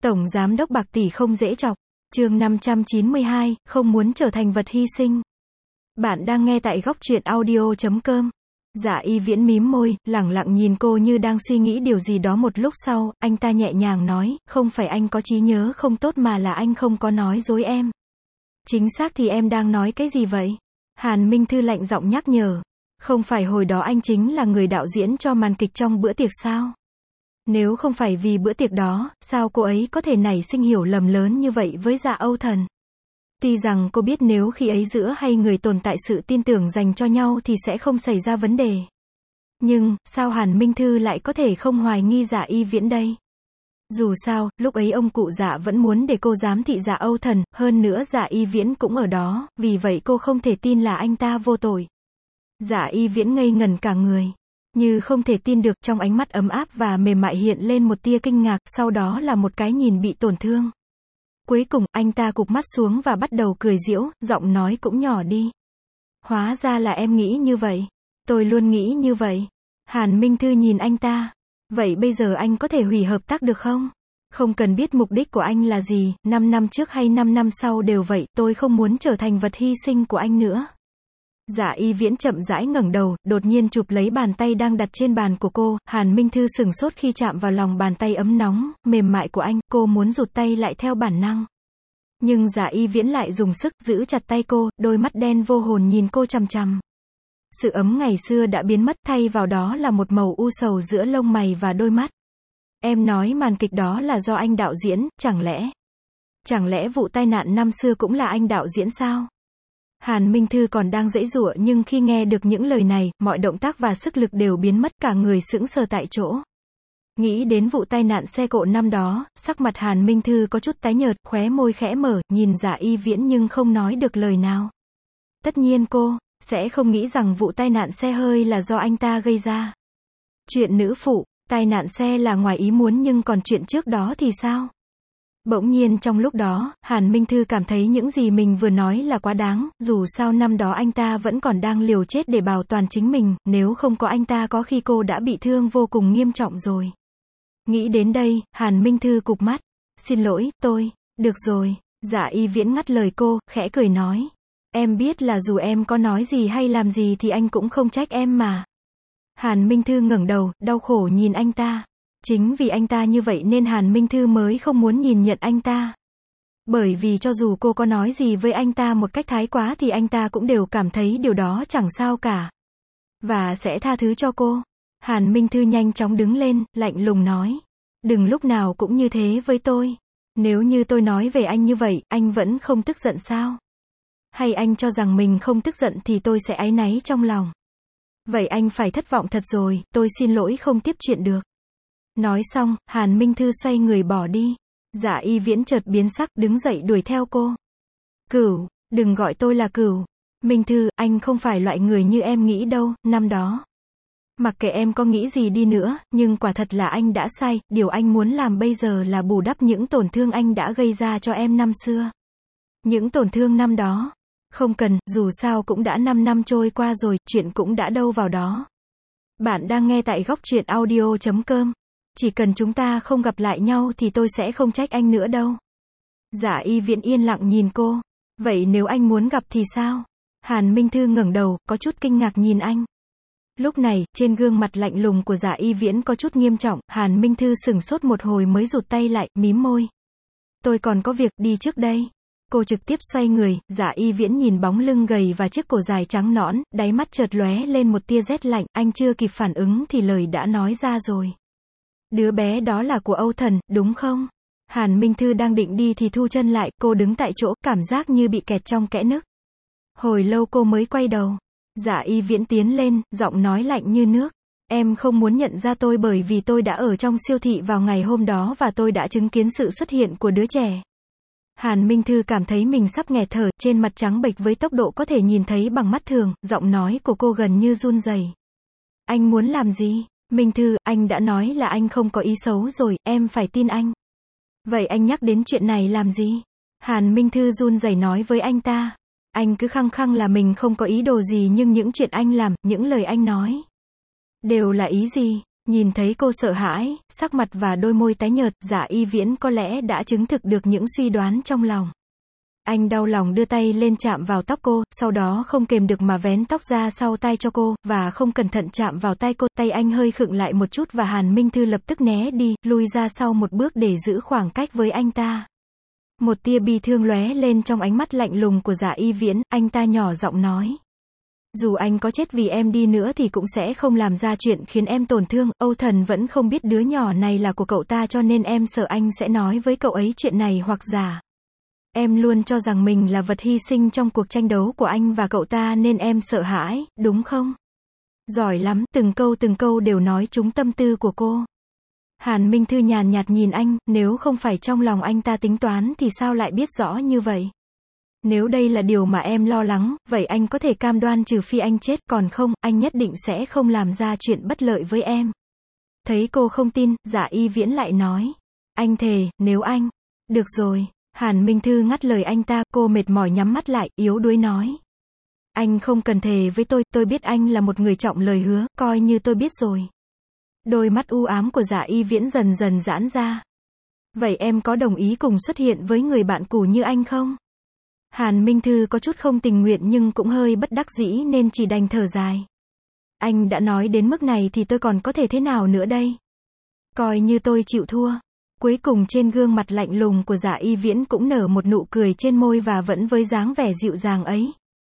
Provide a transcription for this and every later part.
Tổng giám đốc bạc tỷ không dễ chọc. Chương 592, không muốn trở thành vật hy sinh. Bạn đang nghe tại góc truyện audio.com. Dạ Y Viễn mím môi, lẳng lặng nhìn cô như đang suy nghĩ điều gì đó. Một lúc sau, anh ta nhẹ nhàng nói, không phải anh có trí nhớ không tốt mà là anh không có nói dối em. Chính xác thì em đang nói cái gì vậy? Hàn Minh Thư lạnh giọng nhắc nhở. Không phải hồi đó anh chính là người đạo diễn cho màn kịch trong bữa tiệc sao? Nếu không phải vì bữa tiệc đó, sao cô ấy có thể nảy sinh hiểu lầm lớn như vậy với Dạ Âu Thần? Tuy rằng cô biết nếu khi ấy giữa hai người tồn tại sự tin tưởng dành cho nhau thì sẽ không xảy ra vấn đề. Nhưng, sao Hàn Minh Thư lại có thể không hoài nghi Dạ Y Viễn đây? Dù sao, lúc ấy ông cụ Dạ vẫn muốn để cô giám thị Dạ Âu Thần, hơn nữa Dạ Y Viễn cũng ở đó, vì vậy cô không thể tin là anh ta vô tội. Dạ Y Viễn ngây ngẩn cả người. Như không thể tin được, trong ánh mắt ấm áp và mềm mại hiện lên một tia kinh ngạc, sau đó là một cái nhìn bị tổn thương. Cuối cùng, anh ta cụp mắt xuống và bắt đầu cười giễu, giọng nói cũng nhỏ đi. Hóa ra là em nghĩ như vậy. Tôi luôn nghĩ như vậy. Hàn Minh Thư nhìn anh ta. Vậy bây giờ anh có thể hủy hợp tác được không? Không cần biết mục đích của anh là gì, 5 năm trước hay 5 năm sau đều vậy, tôi không muốn trở thành vật hy sinh của anh nữa. Dạ Y Viễn chậm rãi ngẩng đầu, đột nhiên chụp lấy bàn tay đang đặt trên bàn của cô. Hàn Minh Thư sửng sốt khi chạm vào lòng bàn tay ấm nóng, mềm mại của anh, cô muốn rụt tay lại theo bản năng. Nhưng Dạ Y Viễn lại dùng sức giữ chặt tay cô, đôi mắt đen vô hồn nhìn cô chằm chằm. Sự ấm ngày xưa đã biến mất, thay vào đó là một màu u sầu giữa lông mày và đôi mắt. Em nói màn kịch đó là do anh đạo diễn, chẳng lẽ vụ tai nạn năm xưa cũng là anh đạo diễn sao? Hàn Minh Thư còn đang giãy giụa nhưng khi nghe được những lời này, mọi động tác và sức lực đều biến mất, cả người sững sờ tại chỗ. Nghĩ đến vụ tai nạn xe cộ năm đó, sắc mặt Hàn Minh Thư có chút tái nhợt, khóe môi khẽ mở, nhìn Dạ Y Viễn nhưng không nói được lời nào. Tất nhiên cô sẽ không nghĩ rằng vụ tai nạn xe hơi là do anh ta gây ra. Chuyện nữ phụ, tai nạn xe là ngoài ý muốn nhưng còn chuyện trước đó thì sao? Bỗng nhiên trong lúc đó, Hàn Minh Thư cảm thấy những gì mình vừa nói là quá đáng, dù sao năm đó anh ta vẫn còn đang liều chết để bảo toàn chính mình, nếu không có anh ta có khi cô đã bị thương vô cùng nghiêm trọng rồi. Nghĩ đến đây, Hàn Minh Thư cụp mắt. Xin lỗi, được rồi. Dạ Y Viễn ngắt lời cô, khẽ cười nói. Em biết là dù em có nói gì hay làm gì thì anh cũng không trách em mà. Hàn Minh Thư ngẩng đầu, đau khổ nhìn anh ta. Chính vì anh ta như vậy nên Hàn Minh Thư mới không muốn nhìn nhận anh ta. Bởi vì cho dù cô có nói gì với anh ta một cách thái quá thì anh ta cũng đều cảm thấy điều đó chẳng sao cả. Và sẽ tha thứ cho cô. Hàn Minh Thư nhanh chóng đứng lên, lạnh lùng nói. Đừng lúc nào cũng như thế với tôi. Nếu như tôi nói về anh như vậy, anh vẫn không tức giận sao? Hay anh cho rằng mình không tức giận thì tôi sẽ áy náy trong lòng? Vậy anh phải thất vọng thật rồi, tôi xin lỗi không tiếp chuyện được. Nói xong, Hàn Minh Thư xoay người bỏ đi. Dạ Y Viễn chợt biến sắc, đứng dậy đuổi theo cô. Cửu, đừng gọi tôi là Cửu. Minh Thư, anh không phải loại người như em nghĩ đâu, năm đó. Mặc kệ em có nghĩ gì đi nữa, nhưng quả thật là anh đã sai, điều anh muốn làm bây giờ là bù đắp những tổn thương anh đã gây ra cho em năm xưa. Những tổn thương năm đó. Không cần, dù sao cũng đã 5 năm trôi qua rồi, chuyện cũng đã đâu vào đó. Bạn đang nghe tại góc truyện audio.com. Chỉ cần chúng ta không gặp lại nhau thì tôi sẽ không trách anh nữa đâu. Dạ Y Viễn yên lặng nhìn cô. Vậy nếu anh muốn gặp thì sao? Hàn Minh Thư ngẩng đầu, có chút kinh ngạc nhìn anh. Lúc này, trên gương mặt lạnh lùng của Dạ Y Viễn có chút nghiêm trọng, Hàn Minh Thư sửng sốt một hồi mới rụt tay lại, mím môi. Tôi còn có việc, đi trước đây. Cô trực tiếp xoay người, Dạ Y Viễn nhìn bóng lưng gầy và chiếc cổ dài trắng nõn, đáy mắt chợt lóe lên một tia rét lạnh, anh chưa kịp phản ứng thì lời đã nói ra rồi. Đứa bé đó là của Âu Thần, đúng không? Hàn Minh Thư đang định đi thì thu chân lại, cô đứng tại chỗ, cảm giác như bị kẹt trong kẽ nứt. Hồi lâu cô mới quay đầu. Dạ Y Viễn tiến lên, giọng nói lạnh như nước. Em không muốn nhận ra tôi bởi vì tôi đã ở trong siêu thị vào ngày hôm đó và tôi đã chứng kiến sự xuất hiện của đứa trẻ. Hàn Minh Thư cảm thấy mình sắp nghẹt thở, trên mặt trắng bệch với tốc độ có thể nhìn thấy bằng mắt thường, giọng nói của cô gần như run rẩy. Anh muốn làm gì? Minh Thư, anh đã nói là anh không có ý xấu rồi, em phải tin anh. Vậy anh nhắc đến chuyện này làm gì? Hàn Minh Thư run rẩy nói với anh ta. Anh cứ khăng khăng là mình không có ý đồ gì nhưng những chuyện anh làm, những lời anh nói. Đều là ý gì? Nhìn thấy cô sợ hãi, sắc mặt và đôi môi tái nhợt, Dạ Y Viễn có lẽ đã chứng thực được những suy đoán trong lòng. Anh đau lòng đưa tay lên chạm vào tóc cô, sau đó không kềm được mà vén tóc ra sau tai cho cô, và không cẩn thận chạm vào tay cô, tay anh hơi khựng lại một chút và Hàn Minh Thư lập tức né đi, lui ra sau một bước để giữ khoảng cách với anh ta. Một tia bi thương lóe lên trong ánh mắt lạnh lùng của Dạ Y Viễn, anh ta nhỏ giọng nói. Dù anh có chết vì em đi nữa thì cũng sẽ không làm ra chuyện khiến em tổn thương, Âu Thần vẫn không biết đứa nhỏ này là của cậu ta cho nên em sợ anh sẽ nói với cậu ấy chuyện này hoặc giả. Em luôn cho rằng mình là vật hy sinh trong cuộc tranh đấu của anh và cậu ta nên em sợ hãi, đúng không? Giỏi lắm, từng câu đều nói trúng tâm tư của cô. Hàn Minh Thư nhàn nhạt nhìn anh, nếu không phải trong lòng anh ta tính toán thì sao lại biết rõ như vậy? Nếu đây là điều mà em lo lắng, vậy anh có thể cam đoan trừ phi anh chết, còn không, anh nhất định sẽ không làm ra chuyện bất lợi với em. Thấy cô không tin, Dạ Y Viễn lại nói. Anh thề, nếu anh... Được rồi. Hàn Minh Thư ngắt lời anh ta, cô mệt mỏi nhắm mắt lại, yếu đuối nói. Anh không cần thề với tôi biết anh là một người trọng lời hứa, coi như tôi biết rồi. Đôi mắt u ám của Dạ Y Viễn dần dần giãn ra. Vậy em có đồng ý cùng xuất hiện với người bạn cũ như anh không? Hàn Minh Thư có chút không tình nguyện nhưng cũng hơi bất đắc dĩ nên chỉ đành thở dài. Anh đã nói đến mức này thì tôi còn có thể thế nào nữa đây? Coi như tôi chịu thua. Cuối cùng trên gương mặt lạnh lùng của Dạ Y Viễn cũng nở một nụ cười trên môi và vẫn với dáng vẻ dịu dàng ấy.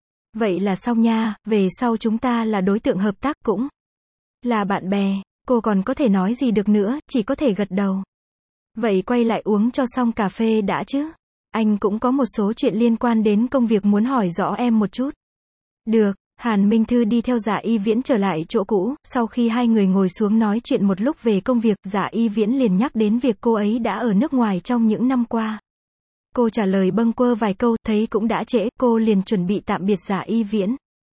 Vậy là xong nha, về sau chúng ta là đối tượng hợp tác cũng là bạn bè, cô còn có thể nói gì được nữa, chỉ có thể gật đầu. Vậy quay lại uống cho xong cà phê đã chứ? Anh cũng có một số chuyện liên quan đến công việc muốn hỏi rõ em một chút. Được. Hàn Minh Thư đi theo Dạ Y Viễn trở lại chỗ cũ, sau khi hai người ngồi xuống nói chuyện một lúc về công việc, Dạ Y Viễn liền nhắc đến việc cô ấy đã ở nước ngoài trong những năm qua. Cô trả lời bâng quơ vài câu, thấy cũng đã trễ, cô liền chuẩn bị tạm biệt Dạ Y Viễn.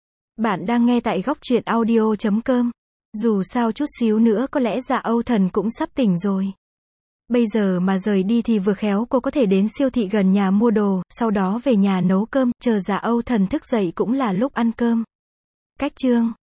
Bạn đang nghe tại góc truyện audio.com. Dù sao chút xíu nữa có lẽ Dạ Âu Thần cũng sắp tỉnh rồi. Bây giờ mà rời đi thì vừa khéo cô có thể đến siêu thị gần nhà mua đồ, sau đó về nhà nấu cơm, chờ Dạ Âu Thần thức dậy cũng là lúc ăn cơm. Cách chương